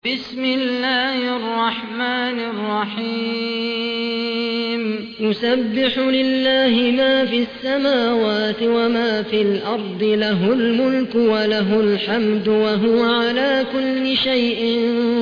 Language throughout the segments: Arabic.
بسم الله الرحمن الرحيم يسبح لله ما في السماوات وما في الأرض له الملك وله الحمد وهو على كل شيء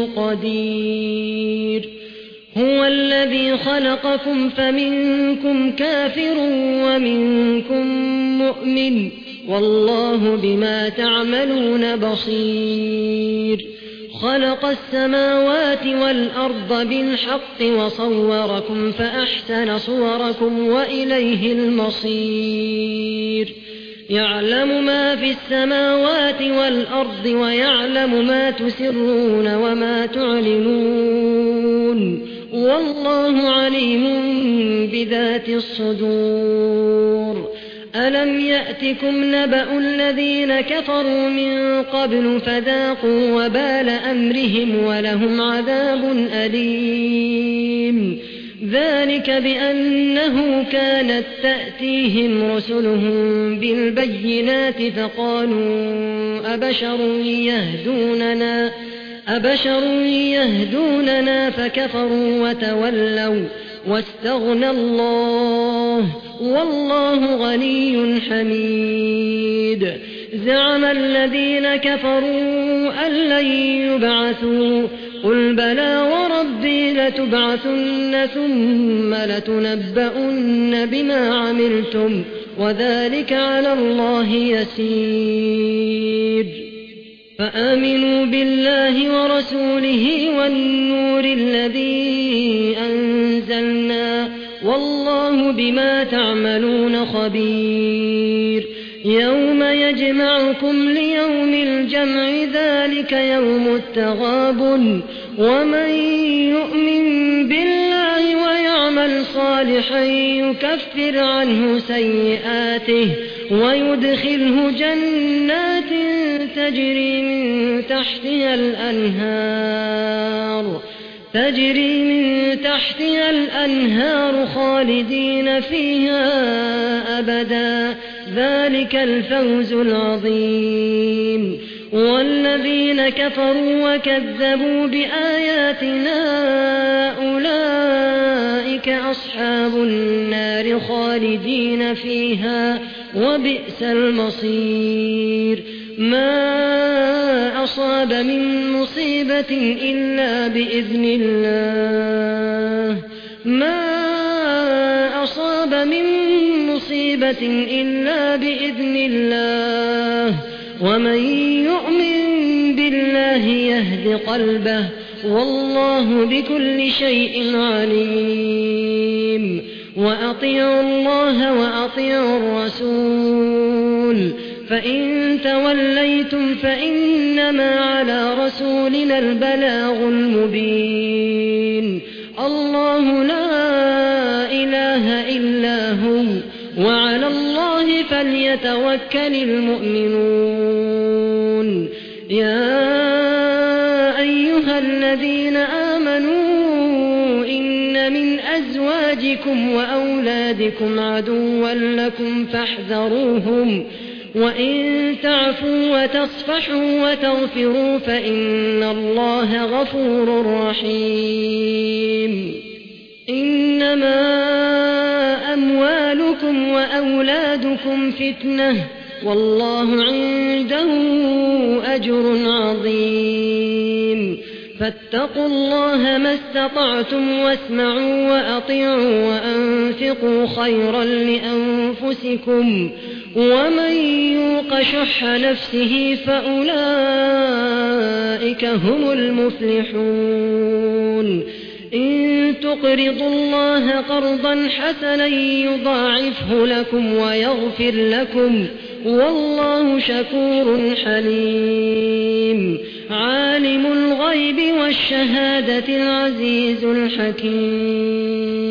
قدير هو الذي خلقكم فمنكم كافر ومنكم مؤمن والله بما تعملون بصير خلق السماوات والأرض بالحق وصوركم فأحسن صوركم وإليه المصير يعلم ما في السماوات والأرض ويعلم ما تسرون وما تعلنون والله عليم بذات الصدور ألم يأتكم نبأ الذين كفروا من قبل فذاقوا وبال أمرهم ولهم عذاب أليم ذلك بأنه كانت تأتيهم رسلهم بالبينات فقالوا أبشر يهدوننا فكفروا وتولوا واستغنى الله والله غني حميد زعم الذين كفروا أن لن يبعثوا قل بلى وربي لتبعثن ثم لتنبؤن بما عملتم وذلك على الله يسير فآمنوا بالله ورسوله والنور الذي أنزلنا والله بما تعملون خبير يوم يجمعكم ليوم الجمع ذلك يوم التغابن ومن يؤمن بالله ويعمل صالحا يكفر عنه سيئاته ويدخله جنات تجري من تحتها الأنهار خالدين فيها أبدا ذلك الفوز العظيم والذين كفروا وكذبوا بآياتنا أولئك أصحاب النار خالدين فيها وبئس المصير ما أصاب من مصيبة إلا بإذن الله ومن يؤمن بالله يهد قلبه والله بكل شيء عليم وأطيعوا الله وأطيعوا الرسول فإن توليتم فإنما على رسولنا البلاغ المبين الله لا إله إلا هو وعلى الله فليتوكل المؤمنون يا أيها الذين آمنوا إن من أزواجكم وأولادكم عدوا لكم فاحذروهم وإن تعفوا وتصفحوا وتغفروا فإن الله غفور رحيم إنما أموالكم وأولادكم فتنة والله عنده أجر عظيم فاتقوا الله ما استطعتم واسمعوا وأطيعوا وأنفقوا خيرا لأنفسكم ومن يوق شح نفسه فأولئك هم المفلحون إن تقرضوا الله قرضا حسنا يضاعفه لكم ويغفر لكم والله شكور حليم عالم الغيب والشهادة العزيز الحكيم